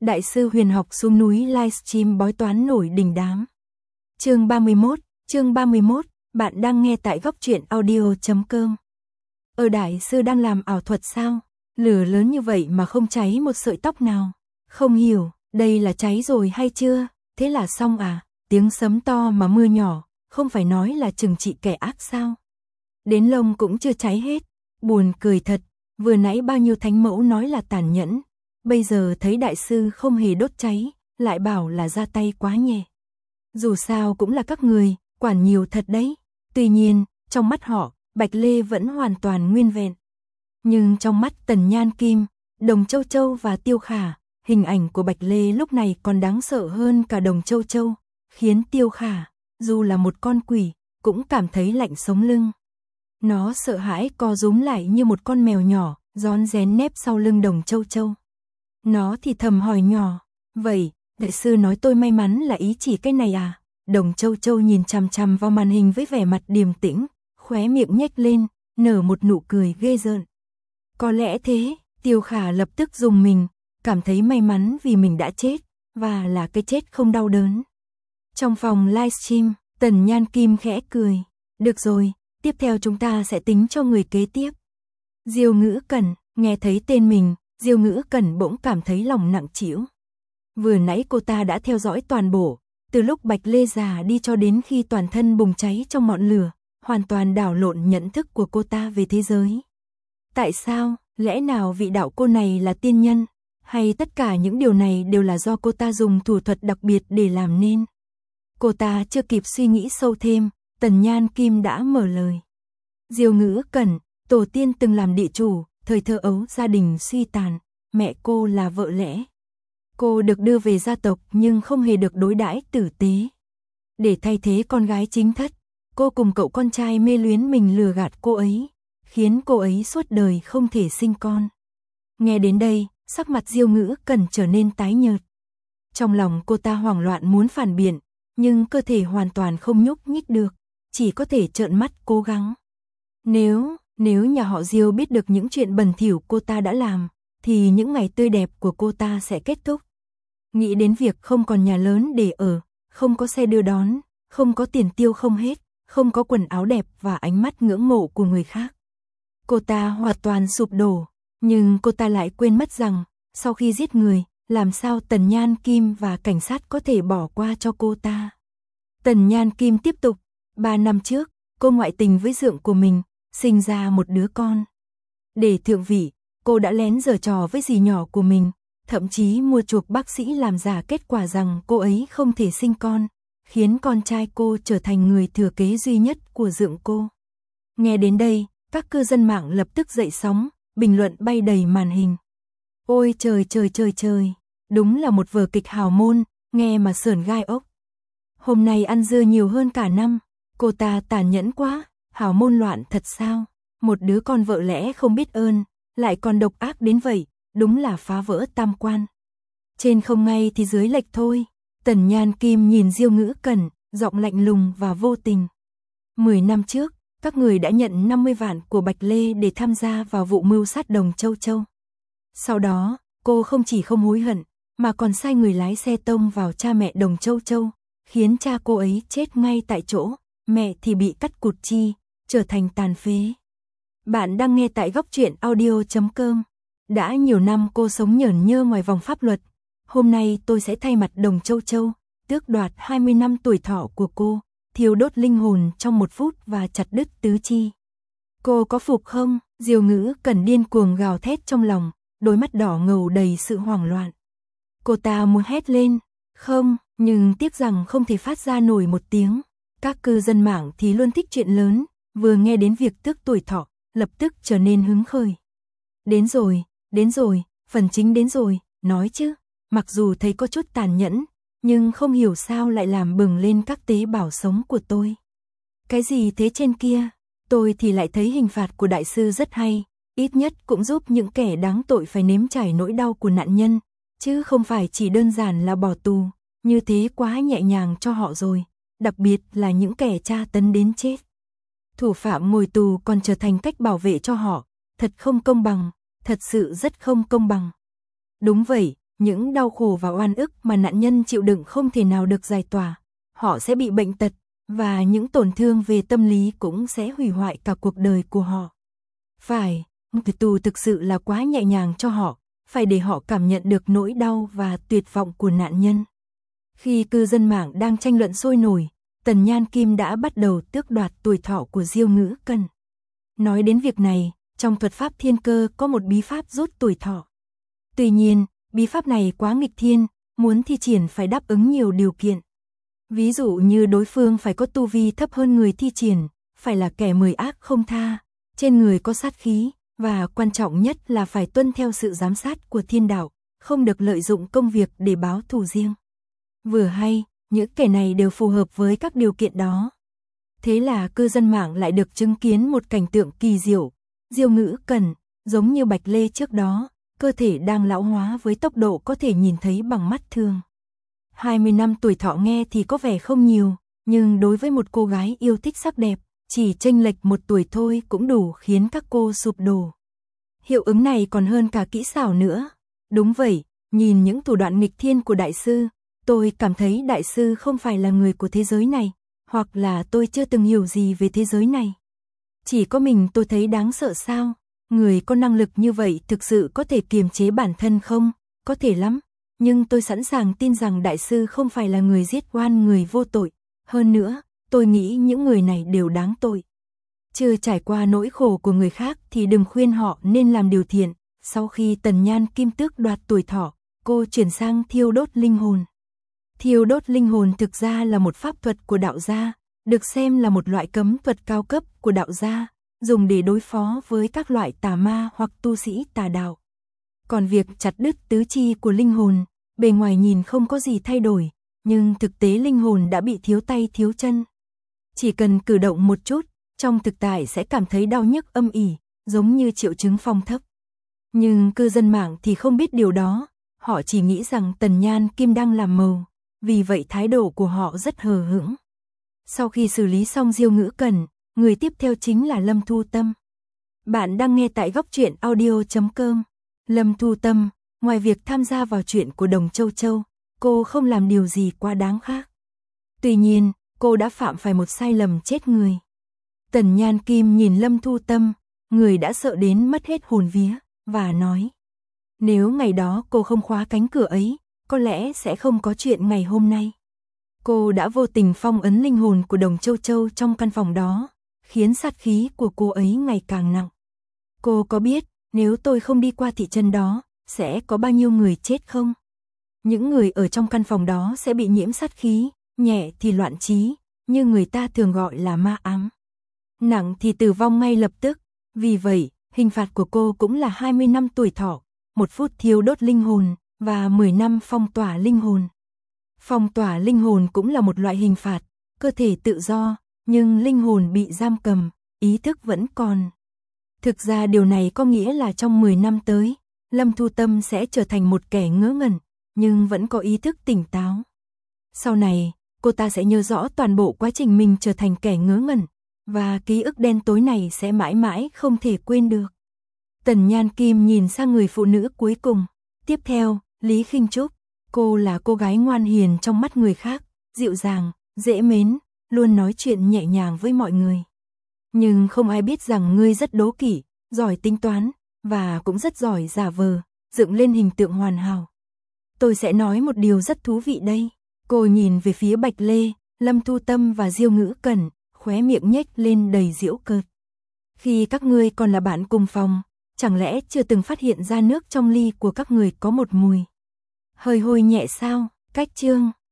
Đại sư huyền học xuống núi livestream bói toán nổi đình đám. Chương 31, bạn đang nghe tại góc truyện audio.com. Đại sư đang làm ảo thuật sao? Lửa lớn như vậy mà không cháy một sợi tóc nào. Không hiểu, đây là cháy rồi hay chưa? Thế là xong à? Tiếng sấm to mà mưa nhỏ, không phải nói là trừng trị kẻ ác sao? Đến lông cũng chưa cháy hết. Buồn cười thật, vừa nãy bao nhiêu thánh mẫu nói là tàn nhẫn. Bây giờ thấy đại sư không hề đốt cháy, lại bảo là ra tay quá nhẹ. Dù sao cũng là các người, quản nhiều thật đấy. Tuy nhiên, trong mắt họ, Bạch Lê vẫn hoàn toàn nguyên vẹn. Nhưng trong mắt Tần Nhan Kim, Đồng Châu Châu và Tiêu Khả, hình ảnh của Bạch Lê lúc này còn đáng sợ hơn cả Đồng Châu Châu, khiến Tiêu Khả, dù là một con quỷ, cũng cảm thấy lạnh sống lưng. Nó sợ hãi co rúm lại như một con mèo nhỏ, rón rén nép sau lưng Đồng Châu Châu. Nó thì thầm hỏi nhỏ, vậy, đại sư nói tôi may mắn là ý chỉ cái này à? Đồng Châu Châu nhìn chằm chằm vào màn hình với vẻ mặt điềm tĩnh, khóe miệng nhếch lên, nở một nụ cười ghê rợn. Có lẽ thế, Tiêu Khả lập tức rùng mình, cảm thấy may mắn vì mình đã chết, và là cái chết không đau đớn. Trong phòng livestream, Tần Nhan Kim khẽ cười, được rồi, tiếp theo chúng ta sẽ tính cho người kế tiếp. Diêu Ngữ Cẩn, nghe thấy tên mình, Diêu Ngữ Cẩn bỗng cảm thấy lòng nặng trĩu. Vừa nãy cô ta đã theo dõi toàn bộ, từ lúc Bạch Lê già đi cho đến khi toàn thân bùng cháy trong ngọn lửa, hoàn toàn đảo lộn nhận thức của cô ta về thế giới. Tại sao, lẽ nào vị đạo cô này là tiên nhân, hay tất cả những điều này đều là do cô ta dùng thủ thuật đặc biệt để làm nên? Cô ta chưa kịp suy nghĩ sâu thêm, Tần Nhan Kim đã mở lời. Diêu Ngữ Cẩn, tổ tiên từng làm địa chủ, thời thơ ấu gia đình suy tàn, mẹ cô là vợ lẽ. Cô được đưa về gia tộc nhưng không hề được đối đãi tử tế. Để thay thế con gái chính thất, cô cùng cậu con trai mê luyến mình lừa gạt cô ấy, khiến cô ấy suốt đời không thể sinh con. Nghe đến đây, sắc mặt Diêu Ngữ Cẩn trở nên tái nhợt. Trong lòng cô ta hoảng loạn muốn phản biện, nhưng cơ thể hoàn toàn không nhúc nhích được, chỉ có thể trợn mắt cố gắng. Nếu nhà họ Diêu biết được những chuyện bẩn thỉu cô ta đã làm, thì những ngày tươi đẹp của cô ta sẽ kết thúc. Nghĩ đến việc không còn nhà lớn để ở, không có xe đưa đón, không có tiền tiêu không hết, không có quần áo đẹp và ánh mắt ngưỡng mộ của người khác. Cô ta hoàn toàn sụp đổ, nhưng cô ta lại quên mất rằng, sau khi giết người, làm sao Tần Nhan Kim và cảnh sát có thể bỏ qua cho cô ta. Tần Nhan Kim tiếp tục, 3 năm trước, cô ngoại tình với dượng của mình, sinh ra một đứa con. Để thượng vị, cô đã lén giở trò với dì nhỏ của mình, thậm chí mua chuộc bác sĩ làm giả kết quả rằng cô ấy không thể sinh con, khiến con trai cô trở thành người thừa kế duy nhất của dượng cô. Nghe đến đây, các cư dân mạng lập tức dậy sóng, bình luận bay đầy màn hình. Ôi trời trời trời trời, đúng là một vở kịch hào môn, nghe mà sởn gai ốc. Hôm nay ăn dưa nhiều hơn cả năm, cô ta tàn nhẫn quá, hào môn loạn thật sao? Một đứa con vợ lẽ không biết ơn, lại còn độc ác đến vậy, đúng là phá vỡ tam quan. Trên không ngay thì dưới lệch thôi. Tần Nhan Kim nhìn Diêu Ngữ Cẩn, giọng lạnh lùng và vô tình. 10 năm trước, các người đã nhận 50 vạn của Bạch Lê để tham gia vào vụ mưu sát Đồng Châu Châu. Sau đó, cô không chỉ không hối hận, mà còn sai người lái xe tông vào cha mẹ Đồng Châu Châu, khiến cha cô ấy chết ngay tại chỗ, mẹ thì bị cắt cụt chi, trở thành tàn phế. Bạn đang nghe tại góc truyện audio.com. Đã nhiều năm cô sống nhởn nhơ ngoài vòng pháp luật. Hôm nay tôi sẽ thay mặt Đồng Châu Châu, tước đoạt 20 năm tuổi thọ của cô, thiêu đốt linh hồn trong 1 phút và chặt đứt tứ chi. Cô có phục không? Diêu Ngữ Cẩn điên cuồng gào thét trong lòng, đôi mắt đỏ ngầu đầy sự hoảng loạn. Cô ta muốn hét lên, không, nhưng tiếc rằng không thể phát ra nổi một tiếng. Các cư dân mạng thì luôn thích chuyện lớn, vừa nghe đến việc tước tuổi thọ, lập tức trở nên hứng khởi. Đến rồi, phần chính đến rồi, nói chứ, mặc dù thấy có chút tàn nhẫn, nhưng không hiểu sao lại làm bừng lên các tế bào sống của tôi. Cái gì thế trên kia? Tôi thì lại thấy hình phạt của đại sư rất hay, ít nhất cũng giúp những kẻ đáng tội phải nếm trải nỗi đau của nạn nhân, chứ không phải chỉ đơn giản là bỏ tù, như thế quá nhẹ nhàng cho họ rồi, đặc biệt là những kẻ tra tấn đến chết. Thủ phạm ngồi tù còn trở thành cách bảo vệ cho họ, thật không công bằng, thật sự rất không công bằng. Đúng vậy, những đau khổ và oan ức mà nạn nhân chịu đựng không thể nào được giải tỏa. Họ sẽ bị bệnh tật, và những tổn thương về tâm lý cũng sẽ hủy hoại cả cuộc đời của họ. Phải, ngục tù thực sự là quá nhẹ nhàng cho họ, phải để họ cảm nhận được nỗi đau và tuyệt vọng của nạn nhân. Khi cư dân mạng đang tranh luận sôi nổi, Tần Nhan Kim đã bắt đầu tước đoạt tuổi thọ của Diêu Ngữ Cần. Nói đến việc này, trong thuật pháp thiên cơ có một bí pháp rút tuổi thọ. Tuy nhiên, bí pháp này quá nghịch thiên, muốn thi triển phải đáp ứng nhiều điều kiện. Ví dụ như đối phương phải có tu vi thấp hơn người thi triển, phải là kẻ mười ác không tha, trên người có sát khí, và quan trọng nhất là phải tuân theo sự giám sát của thiên đạo, không được lợi dụng công việc để báo thù riêng. Vừa hay, những kẻ này đều phù hợp với các điều kiện đó. Thế là cư dân mạng lại được chứng kiến một cảnh tượng kỳ diệu. Diêu Ngữ Cần, giống như Bạch Lê trước đó, cơ thể đang lão hóa với tốc độ có thể nhìn thấy bằng mắt thường. 20 năm tuổi thọ nghe thì có vẻ không nhiều, nhưng đối với một cô gái yêu thích sắc đẹp, chỉ chênh lệch một tuổi thôi cũng đủ khiến các cô sụp đổ. Hiệu ứng này còn hơn cả kỹ xảo nữa. Đúng vậy, nhìn những thủ đoạn nghịch thiên của đại sư, tôi cảm thấy đại sư không phải là người của thế giới này, hoặc là tôi chưa từng hiểu gì về thế giới này. Chỉ có mình tôi thấy đáng sợ sao? Người có năng lực như vậy thực sự có thể kiềm chế bản thân không? Có thể lắm, nhưng tôi sẵn sàng tin rằng đại sư không phải là người giết oan người vô tội. Hơn nữa, tôi nghĩ những người này đều đáng tội. Chưa trải qua nỗi khổ của người khác thì đừng khuyên họ nên làm điều thiện. Sau khi Tần Nhan Kim tước đoạt tuổi thọ, cô chuyển sang thiêu đốt linh hồn. Thiêu đốt linh hồn thực ra là một pháp thuật của đạo gia, được xem là một loại cấm thuật cao cấp của đạo gia, dùng để đối phó với các loại tà ma hoặc tu sĩ tà đạo. Còn việc chặt đứt tứ chi của linh hồn, bề ngoài nhìn không có gì thay đổi, nhưng thực tế linh hồn đã bị thiếu tay thiếu chân. Chỉ cần cử động một chút, trong thực tại sẽ cảm thấy đau nhức âm ỉ, giống như triệu chứng phong thấp. Nhưng cư dân mạng thì không biết điều đó, họ chỉ nghĩ rằng Tần Nhan Kim đang làm màu, vì vậy thái độ của họ rất hờ hững. Sau khi xử lý xong Diêu Ngữ Cần, người tiếp theo chính là Lâm Thu Tâm. Bạn đang nghe tại góc truyện audio.com. Lâm Thu Tâm, ngoài việc tham gia vào chuyện của Đồng Châu Châu, cô không làm điều gì quá đáng khác. Tuy nhiên, cô đã phạm phải một sai lầm chết người. Tần Nhan Kim nhìn Lâm Thu Tâm, người đã sợ đến mất hết hồn vía, và nói: nếu ngày đó cô không khóa cánh cửa ấy, có lẽ sẽ không có chuyện ngày hôm nay. Cô đã vô tình phong ấn linh hồn của Đồng Châu Châu trong căn phòng đó, khiến sát khí của cô ấy ngày càng nặng. Cô có biết, nếu tôi không đi qua thị trấn đó, sẽ có bao nhiêu người chết không? Những người ở trong căn phòng đó sẽ bị nhiễm sát khí, nhẹ thì loạn trí, như người ta thường gọi là ma ám. Nặng thì tử vong ngay lập tức. Vì vậy, hình phạt của cô cũng là 20 năm tuổi thọ, 1 phút thiêu đốt linh hồn, và 10 năm phong tỏa linh hồn. Phong tỏa linh hồn cũng là một loại hình phạt, cơ thể tự do, nhưng linh hồn bị giam cầm, ý thức vẫn còn. Thực ra điều này có nghĩa là trong 10 năm tới, Lâm Thu Tâm sẽ trở thành một kẻ ngớ ngẩn, nhưng vẫn có ý thức tỉnh táo. Sau này, cô ta sẽ nhớ rõ toàn bộ quá trình mình trở thành kẻ ngớ ngẩn, và ký ức đen tối này sẽ mãi mãi không thể quên được. Tần Nhan Kim nhìn sang người phụ nữ cuối cùng. Tiếp theo, Lý Khinh Trúc. Cô là cô gái ngoan hiền trong mắt người khác, dịu dàng, dễ mến, luôn nói chuyện nhẹ nhàng với mọi người. Nhưng không ai biết rằng ngươi rất đố kỵ, giỏi tính toán, và cũng rất giỏi giả vờ, dựng lên hình tượng hoàn hảo. Tôi sẽ nói một điều rất thú vị đây. Cô nhìn về phía Bạch Lê, Lâm Thu Tâm và Diêu Ngữ Cần, khóe miệng nhếch lên đầy giễu cợt. Khi các ngươi còn là bạn cùng phòng, chẳng lẽ chưa từng phát hiện ra nước trong ly của các người có một mùi hơi hôi nhẹ sao? Cách chương